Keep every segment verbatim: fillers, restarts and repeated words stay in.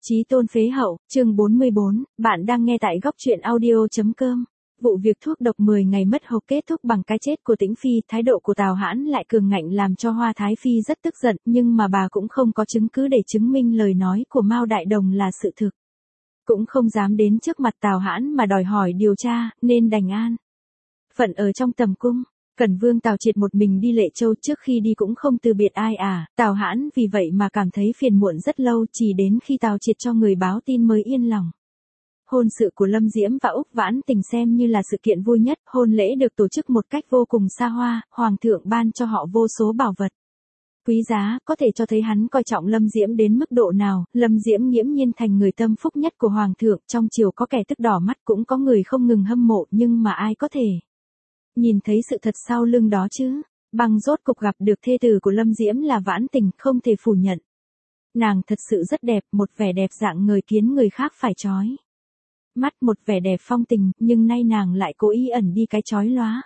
Chí tôn phế hậu, chương bốn mươi bốn, bạn đang nghe tại góc truyện audio.com. Vụ việc thuốc độc mười ngày mất hộp kết thúc bằng cái chết của Tĩnh Phi, thái độ của Tào Hãn lại cường ngạnh làm cho Hoa Thái Phi rất tức giận, nhưng mà bà cũng không có chứng cứ để chứng minh lời nói của Mao Đại Đồng là sự thực. Cũng không dám đến trước mặt Tào Hãn mà đòi hỏi điều tra, nên đành an phận ở trong tầm cung. Cẩn Vương Tào Triệt một mình đi Lệ Châu, trước khi đi cũng không từ biệt ai à, Tào Hãn vì vậy mà cảm thấy phiền muộn rất lâu, chỉ đến khi Tào Triệt cho người báo tin mới yên lòng. Hôn sự của Lâm Diễm và Úc Vãn Tình xem như là sự kiện vui nhất, hôn lễ được tổ chức một cách vô cùng xa hoa, Hoàng thượng ban cho họ vô số bảo vật quý giá, có thể cho thấy hắn coi trọng Lâm Diễm đến mức độ nào. Lâm Diễm nghiễm nhiên thành người tâm phúc nhất của Hoàng thượng, trong triều có kẻ tức đỏ mắt cũng có người không ngừng hâm mộ, nhưng mà ai có thể nhìn thấy sự thật sau lưng đó chứ. Băng rốt cục gặp được thê tử của Lâm Diễm là Vãn Tình, không thể phủ nhận. Nàng thật sự rất đẹp, một vẻ đẹp dạng người khiến người khác phải chói mắt, một vẻ đẹp phong tình, nhưng nay nàng lại cố ý ẩn đi cái chói lóa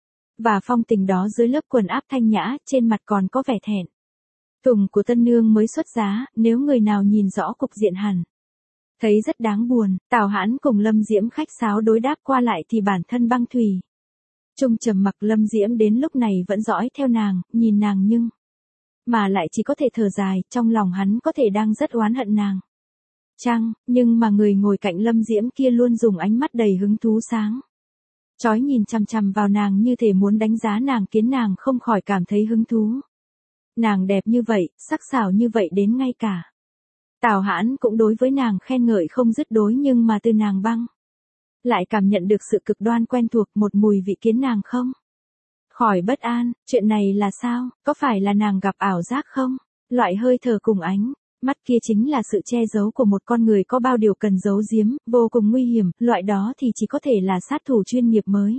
và phong tình đó dưới lớp quần áp thanh nhã, trên mặt còn có vẻ thẹn thùng của tân nương mới xuất giá. Nếu người nào nhìn rõ cục diện hẳn thấy rất đáng buồn. Tào Hãn cùng Lâm Diễm khách sáo đối đáp qua lại thì bản thân Băng Thủy Trung trầm mặc. Lâm Diễm đến lúc này vẫn dõi theo nàng, nhìn nàng nhưng mà lại chỉ có thể thở dài, trong lòng hắn có thể đang rất oán hận nàng chăng, nhưng mà người ngồi cạnh Lâm Diễm kia luôn dùng ánh mắt đầy hứng thú sáng chói nhìn chằm chằm vào nàng, như thể muốn đánh giá nàng, khiến nàng không khỏi cảm thấy hứng thú. Nàng đẹp như vậy, sắc sảo như vậy, đến ngay cả Tào Hãn cũng đối với nàng khen ngợi không dứt đối, nhưng mà từ nàng Băng lại cảm nhận được sự cực đoan quen thuộc, một mùi vị khiến nàng không khỏi bất an. Chuyện này là sao, có phải là nàng gặp ảo giác không? Loại hơi thở cùng ánh mắt kia chính là sự che giấu của một con người có bao điều cần giấu giếm, vô cùng nguy hiểm, loại đó thì chỉ có thể là sát thủ chuyên nghiệp mới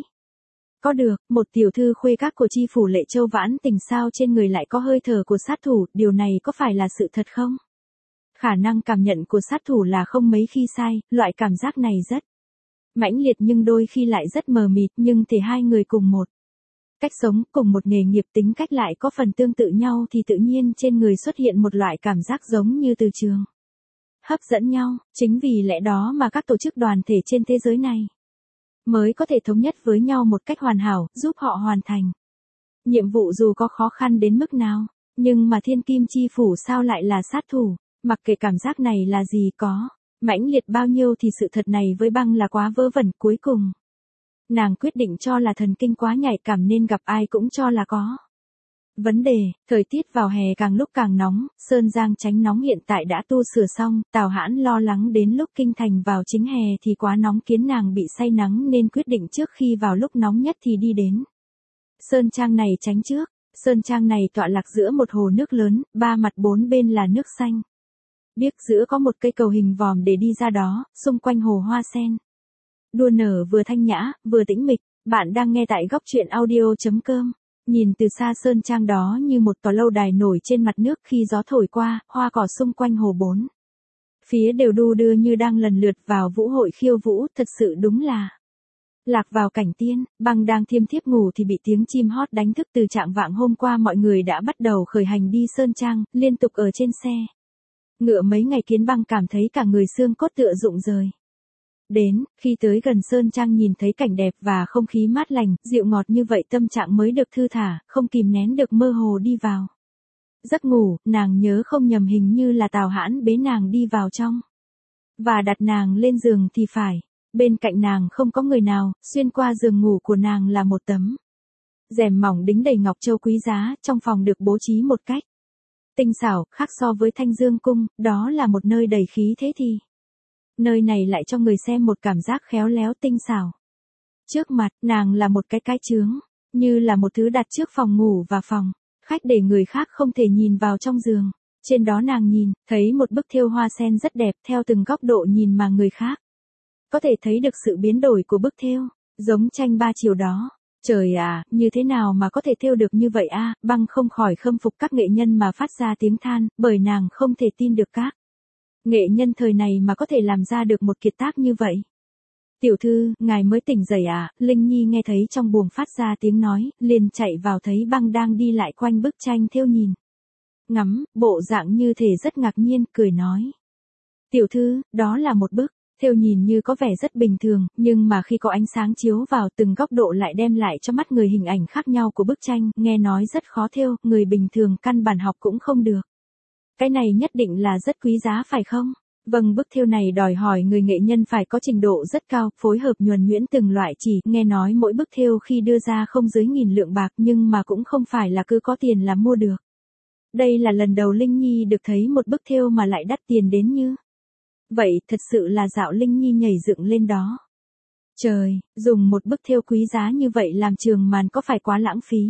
có được. Một tiểu thư khuê các của chi phủ Lệ Châu Vãn Tình sao trên người lại có hơi thở của sát thủ, điều này có phải là sự thật không? Khả năng cảm nhận của sát thủ là không mấy khi sai, loại cảm giác này rất mãnh liệt nhưng đôi khi lại rất mờ mịt, nhưng thể hai người cùng một cách sống, cùng một nghề nghiệp, tính cách lại có phần tương tự nhau thì tự nhiên trên người xuất hiện một loại cảm giác giống như từ trường hấp dẫn nhau. Chính vì lẽ đó mà các tổ chức đoàn thể trên thế giới này mới có thể thống nhất với nhau một cách hoàn hảo, giúp họ hoàn thành nhiệm vụ dù có khó khăn đến mức nào. Nhưng mà Thiên Kim chi phủ sao lại là sát thủ? Mặc kệ cảm giác này là gì, có mãnh liệt bao nhiêu thì sự thật này với Băng là quá vớ vẩn. Cuối cùng nàng quyết định cho là thần kinh quá nhạy cảm nên gặp ai cũng cho là có vấn đề. Thời tiết vào hè càng lúc càng nóng, Sơn Giang tránh nóng hiện tại đã tu sửa xong. Tào Hãn lo lắng đến lúc kinh thành vào chính hè thì quá nóng khiến nàng bị say nắng, nên quyết định trước khi vào lúc nóng nhất thì đi đến Sơn Trang này tránh trước. Sơn Trang này tọa lạc giữa một hồ nước lớn, ba mặt bốn bên là nước xanh biếc, giữa có một cây cầu hình vòm để đi ra đó, xung quanh hồ hoa sen đua nở, vừa thanh nhã, vừa tĩnh mịch. Bạn đang nghe tại góc truyện audio.com. Nhìn từ xa Sơn Trang đó như một tòa lâu đài nổi trên mặt nước, khi gió thổi qua, hoa cỏ xung quanh hồ bốn phía đều đu đưa như đang lần lượt vào vũ hội khiêu vũ, thật sự đúng là lạc vào cảnh tiên. Băng đang thiêm thiếp ngủ thì bị tiếng chim hót đánh thức. Từ trạng vạng hôm qua mọi người đã bắt đầu khởi hành đi Sơn Trang, liên tục ở trên xe ngựa mấy ngày khiến Băng cảm thấy cả người xương cốt tựa rụng rời. Đến, khi tới gần Sơn Trang nhìn thấy cảnh đẹp và không khí mát lành, dịu ngọt như vậy, tâm trạng mới được thư thả, không kìm nén được mơ hồ đi vào giấc ngủ. Nàng nhớ không nhầm hình như là Tào Hãn bế nàng đi vào trong và đặt nàng lên giường thì phải. Bên cạnh nàng không có người nào, xuyên qua giường ngủ của nàng là một tấm rèm mỏng đính đầy ngọc châu quý giá. Trong phòng được bố trí một cách tinh xảo, khác so với Thanh Dương cung, đó là một nơi đầy khí thế thì nơi này lại cho người xem một cảm giác khéo léo tinh xảo. Trước mặt nàng là một cái cái chướng, như là một thứ đặt trước phòng ngủ và phòng khách để người khác không thể nhìn vào trong giường. Trên đó nàng nhìn thấy một bức thêu hoa sen rất đẹp, theo từng góc độ nhìn mà người khác có thể thấy được sự biến đổi của bức thêu, giống tranh ba chiều đó. Trời à, như thế nào mà có thể thêu được như vậy a? Băng không khỏi khâm phục các nghệ nhân mà phát ra tiếng than, bởi nàng không thể tin được các nghệ nhân thời này mà có thể làm ra được một kiệt tác như vậy. Tiểu thư, ngài mới tỉnh dậy à? Linh Nhi nghe thấy trong buồng phát ra tiếng nói, liền chạy vào thấy Băng đang đi lại quanh bức tranh thêu nhìn ngắm, bộ dạng như thể rất ngạc nhiên, cười nói: Tiểu thư, đó là một bức thêu nhìn như có vẻ rất bình thường, nhưng mà khi có ánh sáng chiếu vào từng góc độ lại đem lại cho mắt người hình ảnh khác nhau của bức tranh, nghe nói rất khó thêu, người bình thường căn bản học cũng không được. Cái này nhất định là rất quý giá phải không? Vâng, bức thêu này đòi hỏi người nghệ nhân phải có trình độ rất cao, phối hợp nhuần nhuyễn từng loại chỉ, nghe nói mỗi bức thêu khi đưa ra không dưới nghìn lượng bạc nhưng mà cũng không phải là cứ có tiền là mua được. Đây là lần đầu Linh Nhi được thấy một bức thêu mà lại đắt tiền đến như vậy, thật sự là dạo Linh Nhi nhảy dựng lên đó. Trời, dùng một bức thêu quý giá như vậy làm trường màn có phải quá lãng phí?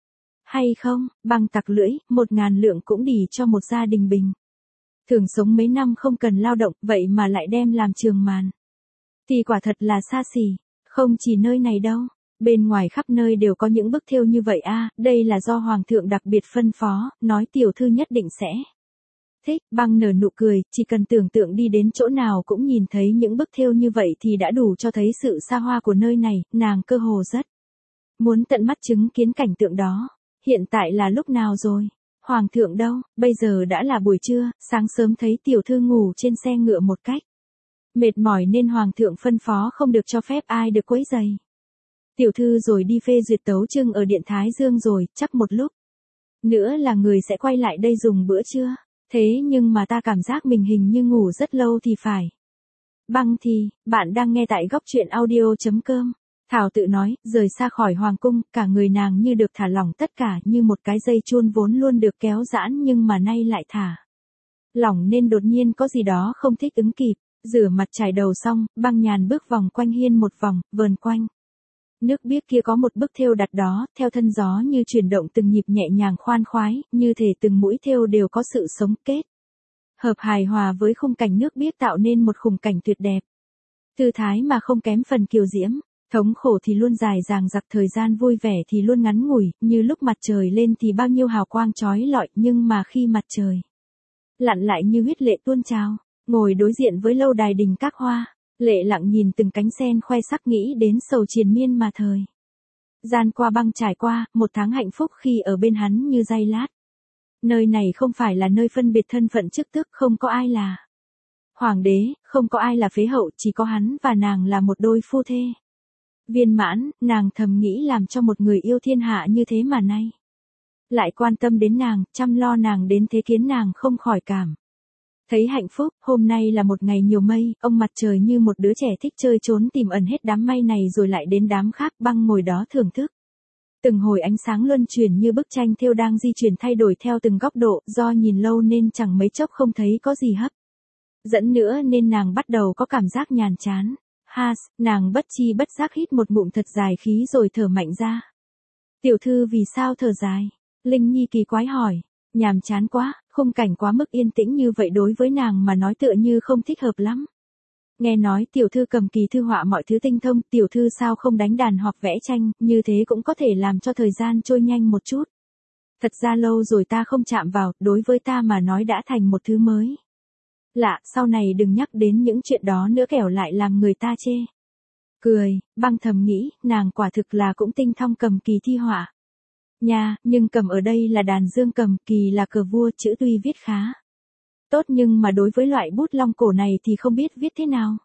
Hay không, bằng tặc lưỡi, một ngàn lượng cũng đỉ cho một gia đình bình thường sống mấy năm không cần lao động, vậy mà lại đem làm trường màn. Thì quả thật là xa xỉ, không chỉ nơi này đâu, bên ngoài khắp nơi đều có những bức thêu như vậy a, đây là do Hoàng thượng đặc biệt phân phó, nói tiểu thư nhất định sẽ thích. Băng nở nụ cười, chỉ cần tưởng tượng đi đến chỗ nào cũng nhìn thấy những bức thêu như vậy thì đã đủ cho thấy sự xa hoa của nơi này, nàng cơ hồ rất muốn tận mắt chứng kiến cảnh tượng đó. Hiện tại là lúc nào rồi? Hoàng thượng đâu? Bây giờ đã là buổi trưa, sáng sớm thấy tiểu thư ngủ trên xe ngựa một cách mệt mỏi nên Hoàng thượng phân phó không được cho phép ai được quấy rầy. Tiểu thư rồi đi phê duyệt tấu chương ở Điện Thái Dương rồi, chắc một lúc nữa là người sẽ quay lại đây dùng bữa trưa. Thế nhưng mà ta cảm giác mình hình như ngủ rất lâu thì phải. Băng thì, bạn đang nghe tại góc truyện audio.com. Thảo tự nói, rời xa khỏi hoàng cung, cả người nàng như được thả lỏng tất cả, như một cái dây chuông vốn luôn được kéo giãn nhưng mà nay lại thả lỏng nên đột nhiên có gì đó không thích ứng kịp. Rửa mặt chải đầu xong, Băng nhàn bước vòng quanh hiên một vòng, vờn quanh nước biếc kia có một bức thêu đặt đó, theo thân gió như chuyển động từng nhịp nhẹ nhàng khoan khoái, như thể từng mũi thêu đều có sự sống kết hợp hài hòa với khung cảnh nước biếc tạo nên một khung cảnh tuyệt đẹp. Tư thái mà không kém phần kiều diễm, thống khổ thì luôn dài dằng dặc, thời gian vui vẻ thì luôn ngắn ngủi, như lúc mặt trời lên thì bao nhiêu hào quang chói lọi, nhưng mà khi mặt trời lặn lại như huyết lệ tuôn trào. Ngồi đối diện với lâu đài đình các hoa, lệ lặng nhìn từng cánh sen khoe sắc, nghĩ đến sầu triền miên mà thời gian qua. Băng trải qua một tháng hạnh phúc khi ở bên hắn như giây lát. Nơi này không phải là nơi phân biệt thân phận chức tước, không có ai là hoàng đế, không có ai là phế hậu, chỉ có hắn và nàng là một đôi phu thê viên mãn. Nàng thầm nghĩ làm cho một người yêu thiên hạ như thế mà nay lại quan tâm đến nàng, chăm lo nàng đến thế, khiến nàng không khỏi cảm thấy hạnh phúc. Hôm nay là một ngày nhiều mây, ông mặt trời như một đứa trẻ thích chơi trốn tìm ẩn hết đám mây này rồi lại đến đám khác. Băng ngồi đó thưởng thức từng hồi ánh sáng luân chuyển như bức tranh thêu đang di chuyển thay đổi theo từng góc độ, do nhìn lâu nên chẳng mấy chốc không thấy có gì hấp dẫn nữa nên nàng bắt đầu có cảm giác nhàm chán. Has, nàng bất chi bất giác hít một ngụm thật dài khí rồi thở mạnh ra. Tiểu thư vì sao thở dài? Linh Nhi kỳ quái hỏi. Nhàm chán quá, khung cảnh quá mức yên tĩnh như vậy đối với nàng mà nói tựa như không thích hợp lắm. Nghe nói tiểu thư cầm kỳ thư họa mọi thứ tinh thông, tiểu thư sao không đánh đàn hoặc vẽ tranh, như thế cũng có thể làm cho thời gian trôi nhanh một chút. Thật ra lâu rồi ta không chạm vào, đối với ta mà nói đã thành một thứ mới lạ, sau này đừng nhắc đến những chuyện đó nữa kẻo lại làm người ta chê cười. Băng thầm nghĩ, nàng quả thực là cũng tinh thông cầm kỳ thi họa nha, nhưng cầm ở đây là đàn dương cầm, kỳ là cờ vua, chữ tuy viết khá tốt nhưng mà đối với loại bút long cổ này thì không biết viết thế nào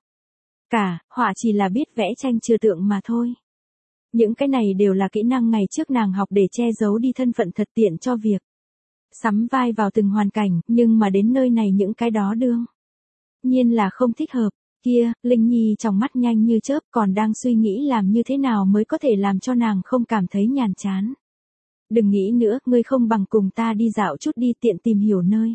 cả, họa chỉ là biết vẽ tranh trừu tượng mà thôi. Những cái này đều là kỹ năng ngày trước nàng học để che giấu đi thân phận thật tiện cho việc sắm vai vào từng hoàn cảnh, nhưng mà đến nơi này những cái đó đương nhiên là không thích hợp. Kia, Linh Nhi trong mắt nhanh như chớp, còn đang suy nghĩ làm như thế nào mới có thể làm cho nàng không cảm thấy nhàm chán. Đừng nghĩ nữa, ngươi không bằng cùng ta đi dạo chút đi, tiện tìm hiểu nơi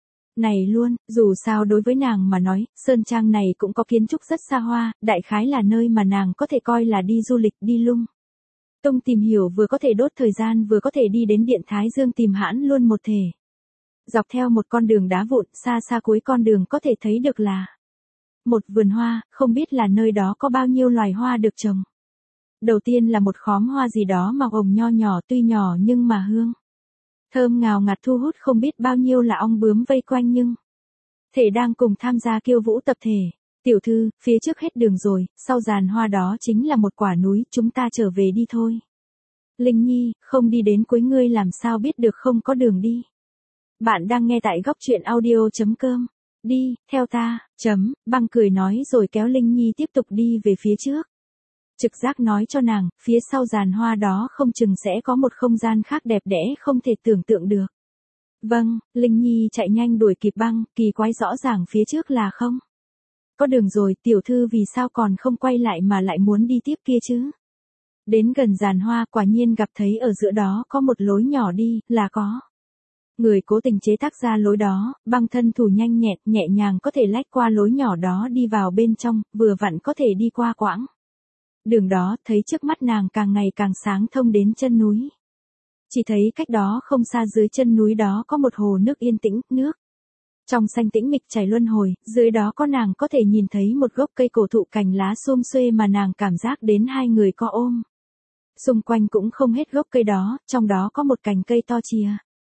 này luôn. Dù sao đối với nàng mà nói, Sơn Trang này cũng có kiến trúc rất xa hoa, đại khái là nơi mà nàng có thể coi là đi du lịch, đi lung tung tìm hiểu, vừa có thể đốt thời gian vừa có thể đi đến Điện Thái Dương tìm hãn luôn một thể. Dọc theo một con đường đá vụn, xa xa cuối con đường có thể thấy được là một vườn hoa, không biết là nơi đó có bao nhiêu loài hoa được trồng. Đầu tiên là một khóm hoa gì đó màu hồng nho nhỏ, tuy nhỏ nhưng mà hương thơm ngào ngạt thu hút không biết bao nhiêu là ong bướm vây quanh, nhưng thể đang cùng tham gia khiêu vũ tập thể. Tiểu thư, phía trước hết đường rồi, sau giàn hoa đó chính là một quả núi, chúng ta trở về đi thôi. Linh Nhi, không đi đến cuối ngươi làm sao biết được không có đường đi. Bạn đang nghe tại góc truyện audio chấm com. Đi, theo ta, chấm, băng cười nói rồi kéo Linh Nhi tiếp tục đi về phía trước. Trực giác nói cho nàng, phía sau giàn hoa đó không chừng sẽ có một không gian khác đẹp đẽ không thể tưởng tượng được. Vâng, Linh Nhi chạy nhanh đuổi kịp băng, kỳ quái rõ ràng phía trước là không. Có đường rồi, tiểu thư vì sao còn không quay lại mà lại muốn đi tiếp kia chứ? Đến gần giàn hoa quả nhiên gặp thấy ở giữa đó có một lối nhỏ đi, là có. Người cố tình chế tác ra lối đó, băng thân thủ nhanh nhẹn, nhẹ nhàng có thể lách qua lối nhỏ đó đi vào bên trong, vừa vặn có thể đi qua quãng. Đường đó, thấy trước mắt nàng càng ngày càng sáng thông đến chân núi. Chỉ thấy cách đó không xa dưới chân núi đó có một hồ nước yên tĩnh, nước. Trong xanh tĩnh mịch chảy luân hồi, dưới đó có nàng có thể nhìn thấy một gốc cây cổ thụ cành lá xum xuê mà nàng cảm giác đến hai người có ôm. Xung quanh cũng không hết gốc cây đó, trong đó có một cành cây to chìa.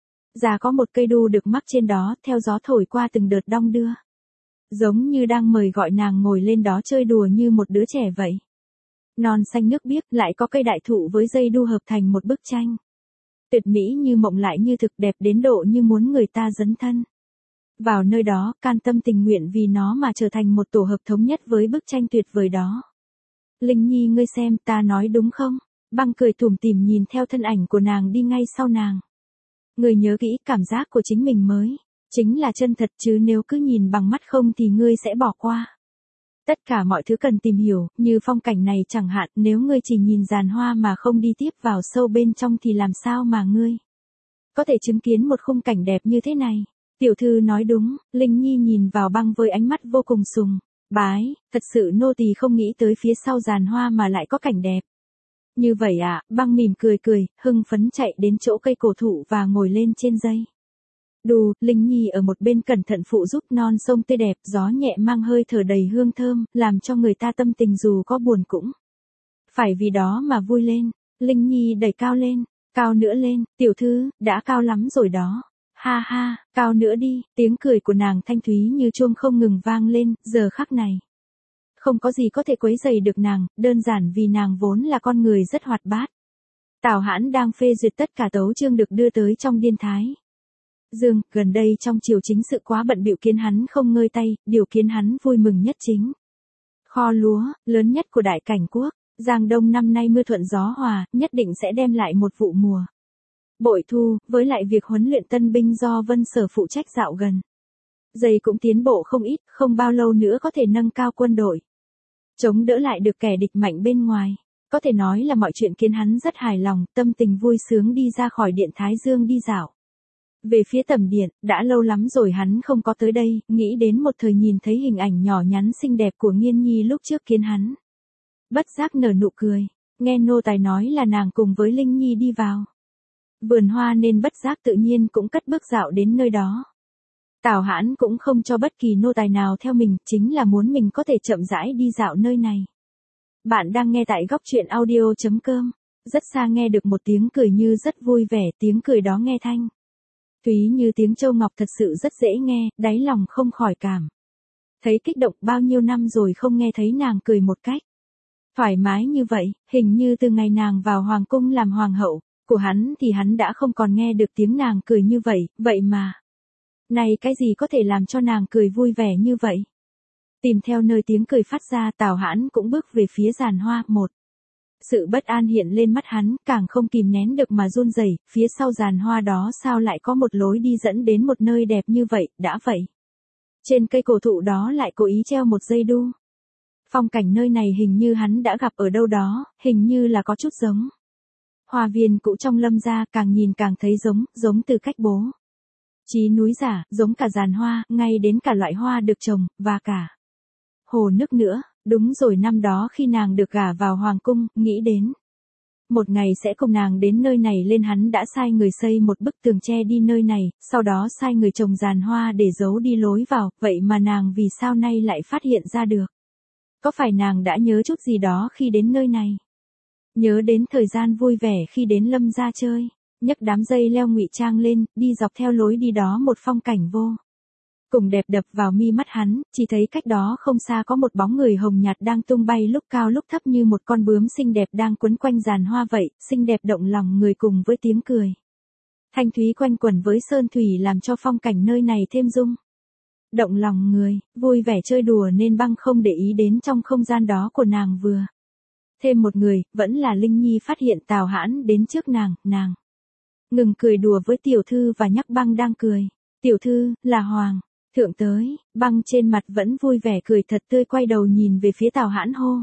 Già có một cây đu được mắc trên đó, theo gió thổi qua từng đợt đong đưa. Giống như đang mời gọi nàng ngồi lên đó chơi đùa như một đứa trẻ vậy. Non xanh nước biếc, lại có cây đại thụ với dây đu hợp thành một bức tranh. Tuyệt mỹ như mộng lại như thực, đẹp đến độ như muốn người ta dấn thân vào nơi đó, can tâm tình nguyện vì nó mà trở thành một tổ hợp thống nhất với bức tranh tuyệt vời đó. Linh Nhi, ngươi xem, ta nói đúng không? Băng cười tủm tỉm nhìn theo thân ảnh của nàng đi ngay sau nàng. Ngươi nhớ kỹ, cảm giác của chính mình mới chính là chân thật, chứ nếu cứ nhìn bằng mắt không thì ngươi sẽ bỏ qua. Tất cả mọi thứ cần tìm hiểu, như phong cảnh này chẳng hạn, nếu ngươi chỉ nhìn giàn hoa mà không đi tiếp vào sâu bên trong thì làm sao mà ngươi có thể chứng kiến một khung cảnh đẹp như thế này. Tiểu thư nói đúng, Linh Nhi nhìn vào băng với ánh mắt vô cùng sùng bái, thật sự nô tỳ không nghĩ tới phía sau giàn hoa mà lại có cảnh đẹp. Như vậy à, băng mỉm cười cười, hưng phấn chạy đến chỗ cây cổ thụ và ngồi lên trên dây. Đù, Linh Nhi ở một bên cẩn thận phụ giúp, non sông tươi đẹp, gió nhẹ mang hơi thở đầy hương thơm, làm cho người ta tâm tình dù có buồn cũng phải vì đó mà vui lên. Linh Nhi đẩy cao lên, cao nữa lên, tiểu thư, đã cao lắm rồi đó. Ha ha, cao nữa đi, tiếng cười của nàng thanh thúy như chuông không ngừng vang lên, giờ khắc này. Không có gì có thể quấy rầy được nàng, đơn giản vì nàng vốn là con người rất hoạt bát. Tào Hãn đang phê duyệt tất cả tấu chương được đưa tới trong Điên Thái Dương, gần đây trong triều chính sự quá bận bịu khiến hắn không ngơi tay, điều khiến hắn vui mừng nhất chính kho lúa, lớn nhất của Đại Cảnh Quốc. Giang Đông năm nay mưa thuận gió hòa, nhất định sẽ đem lại một vụ mùa bội thu, với lại việc huấn luyện tân binh do Vân Sở phụ trách dạo gần. Dây cũng tiến bộ không ít, không bao lâu nữa có thể nâng cao quân đội, chống đỡ lại được kẻ địch mạnh bên ngoài. Có thể nói là mọi chuyện khiến hắn rất hài lòng, tâm tình vui sướng đi ra khỏi Điện Thái Dương đi dạo. Về phía tầm điện, đã lâu lắm rồi hắn không có tới đây, nghĩ đến một thời nhìn thấy hình ảnh nhỏ nhắn xinh đẹp của Nghiên Nhi lúc trước khiến hắn bất giác nở nụ cười. Nghe nô tài nói là nàng cùng với Linh Nhi đi vào vườn hoa nên bất giác tự nhiên cũng cất bước dạo đến nơi đó. Tào Hãn cũng không cho bất kỳ nô tài nào theo mình, chính là muốn mình có thể chậm rãi đi dạo nơi này. Bạn đang nghe tại góc truyện audio chấm com. Rất xa nghe được một tiếng cười như rất vui vẻ, tiếng cười đó nghe thanh thúy như tiếng châu ngọc, thật sự rất dễ nghe, đáy lòng không khỏi cảm thấy kích động. Bao nhiêu năm rồi không nghe thấy nàng cười một cách thoải mái như vậy, hình như từ ngày nàng vào hoàng cung làm hoàng hậu của hắn thì hắn đã không còn nghe được tiếng nàng cười như vậy, vậy mà này cái gì có thể làm cho nàng cười vui vẻ như vậy? Tìm theo nơi tiếng cười phát ra, Tào Hãn cũng bước về phía giàn hoa. Một sự bất an hiện lên mắt hắn, càng không kìm nén được mà run rẩy. Phía sau giàn hoa đó sao lại có một lối đi dẫn đến một nơi đẹp như vậy? Đã vậy, trên cây cổ thụ đó lại cố ý treo một dây đu. Phong cảnh nơi này hình như hắn đã gặp ở đâu đó, hình như là có chút giống hoa viên cũ trong Lâm gia, càng nhìn càng thấy giống, giống từ cách bố trí núi giả, giống cả giàn hoa, ngay đến cả loại hoa được trồng, và cả hồ nước nữa. Đúng rồi, năm đó khi nàng được gả vào hoàng cung, nghĩ đến một ngày sẽ cùng nàng đến nơi này lên, hắn đã sai người xây một bức tường che đi nơi này, sau đó sai người trồng giàn hoa để giấu đi lối vào, vậy mà nàng vì sao nay lại phát hiện ra được? Có phải nàng đã nhớ chút gì đó khi đến nơi này? Nhớ đến thời gian vui vẻ khi đến Lâm gia chơi, nhấc đám dây leo ngụy trang lên, đi dọc theo lối đi đó, một phong cảnh vô cùng đẹp đập vào mi mắt hắn, chỉ thấy cách đó không xa có một bóng người hồng nhạt đang tung bay lúc cao lúc thấp như một con bướm xinh đẹp đang quấn quanh giàn hoa vậy, xinh đẹp động lòng người cùng với tiếng cười thanh thúy quanh quẩn với sơn thủy làm cho phong cảnh nơi này thêm rung động lòng người, vui vẻ chơi đùa nên Băng không để ý đến trong không gian đó của nàng vừa. Thêm một người, vẫn là Linh Nhi phát hiện Tào Hãn đến trước nàng, nàng ngừng cười đùa với tiểu thư và nhắc Băng đang cười. Tiểu thư, là Hoàng thượng tới. Băng trên mặt vẫn vui vẻ cười thật tươi, quay đầu nhìn về phía Tào Hãn hô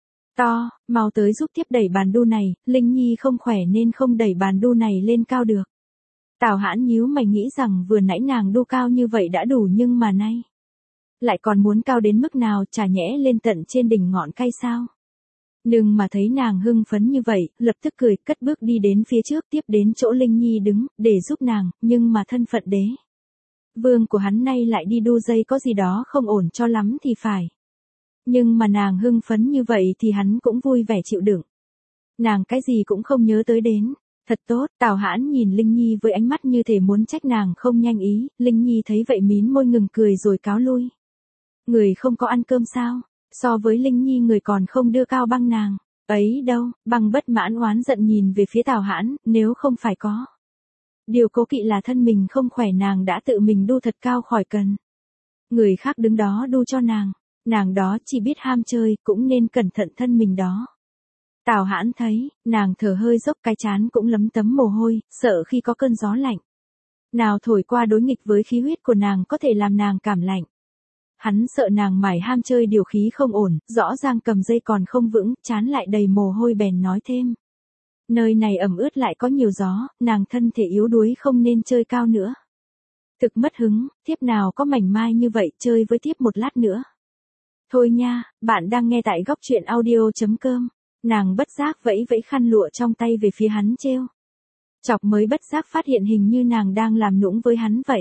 to, mau tới giúp tiếp đẩy bàn đu này, Linh Nhi không khỏe nên không đẩy bàn đu này lên cao được. Tào Hãn nhíu mày nghĩ rằng vừa nãy nàng đu cao như vậy đã đủ nhưng mà nay lại còn muốn cao đến mức nào, chả nhẽ lên tận trên đỉnh ngọn cây sao. Nhưng mà thấy nàng hưng phấn như vậy, lập tức cười, cất bước đi đến phía trước tiếp đến chỗ Linh Nhi đứng, để giúp nàng, nhưng mà thân phận đế vương của hắn nay lại đi đu dây có gì đó không ổn cho lắm thì phải. Nhưng mà nàng hưng phấn như vậy thì hắn cũng vui vẻ chịu đựng. Nàng cái gì cũng không nhớ tới đến. Thật tốt, Tào Hãn nhìn Linh Nhi với ánh mắt như thể muốn trách nàng không nhanh ý, Linh Nhi thấy vậy mím môi ngừng cười rồi cáo lui. Người không có ăn cơm sao? So với Linh Nhi người còn không đưa cao Băng nàng. Ấy đâu, Băng bất mãn oán giận nhìn về phía Tào Hãn, nếu không phải có điều cố kỵ là thân mình không khỏe nàng đã tự mình đu thật cao khỏi cần người khác đứng đó đu cho nàng. Nàng đó chỉ biết ham chơi, cũng nên cẩn thận thân mình đó. Tào Hãn thấy, nàng thở hơi dốc, cái trán cũng lấm tấm mồ hôi, sợ khi có cơn gió lạnh nào thổi qua đối nghịch với khí huyết của nàng có thể làm nàng cảm lạnh. Hắn sợ nàng mải ham chơi điều khí không ổn, rõ ràng cầm dây còn không vững, trán lại đầy mồ hôi bèn nói thêm. Nơi này ẩm ướt lại có nhiều gió, nàng thân thể yếu đuối không nên chơi cao nữa. Thực mất hứng, thiếp nào có mảnh mai như vậy, chơi với thiếp một lát nữa. Thôi nha, bạn đang nghe tại góc truyện audio.com. Nàng bất giác vẫy vẫy khăn lụa trong tay về phía hắn trêu chọc, mới bất giác phát hiện hình như nàng đang làm nũng với hắn vậy.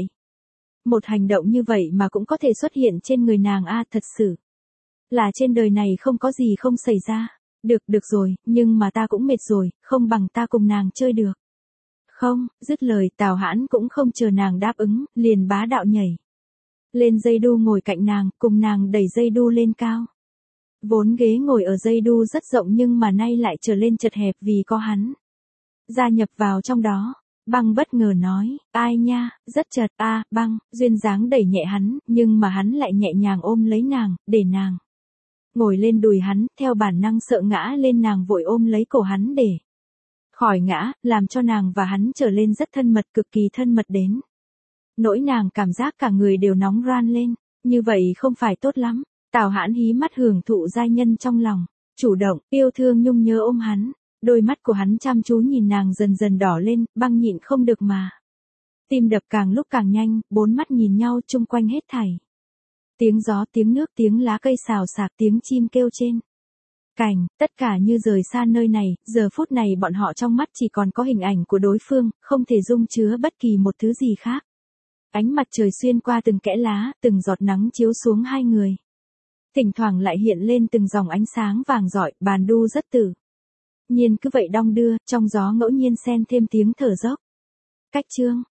Một hành động như vậy mà cũng có thể xuất hiện trên người nàng a, à, thật sự là trên đời này không có gì không xảy ra. Được, được rồi, nhưng mà ta cũng mệt rồi, không bằng ta cùng nàng chơi được. Không, dứt lời Tào Hãn cũng không chờ nàng đáp ứng, liền bá đạo nhảy lên dây đu ngồi cạnh nàng, cùng nàng đẩy dây đu lên cao. Vốn ghế ngồi ở dây đu rất rộng nhưng mà nay lại trở lên chật hẹp vì có hắn gia nhập vào trong đó. Băng bất ngờ nói, ai nha, rất chật a. À, Băng, duyên dáng đẩy nhẹ hắn, nhưng mà hắn lại nhẹ nhàng ôm lấy nàng, để nàng ngồi lên đùi hắn, theo bản năng sợ ngã lên nàng vội ôm lấy cổ hắn để khỏi ngã, làm cho nàng và hắn trở lên rất thân mật, cực kỳ thân mật đến nỗi nàng cảm giác cả người đều nóng ran lên. Như vậy không phải tốt lắm. Tào Hãn hí mắt hưởng thụ giai nhân trong lòng, chủ động, yêu thương nhung nhớ ôm hắn. Đôi mắt của hắn chăm chú nhìn nàng dần dần đỏ lên, Băng nhịn không được mà tim đập càng lúc càng nhanh, bốn mắt nhìn nhau, chung quanh hết thảy tiếng gió, tiếng nước, tiếng lá cây xào xạc, tiếng chim kêu trên cành, tất cả như rời xa nơi này. Giờ phút này bọn họ trong mắt chỉ còn có hình ảnh của đối phương, không thể dung chứa bất kỳ một thứ gì khác. Ánh mặt trời xuyên qua từng kẽ lá, từng giọt nắng chiếu xuống hai người. Thỉnh thoảng lại hiện lên từng dòng ánh sáng vàng rọi, bàn đu rất tự nhiên cứ vậy đong đưa, trong gió ngẫu nhiên xen thêm tiếng thở dốc. Cách chương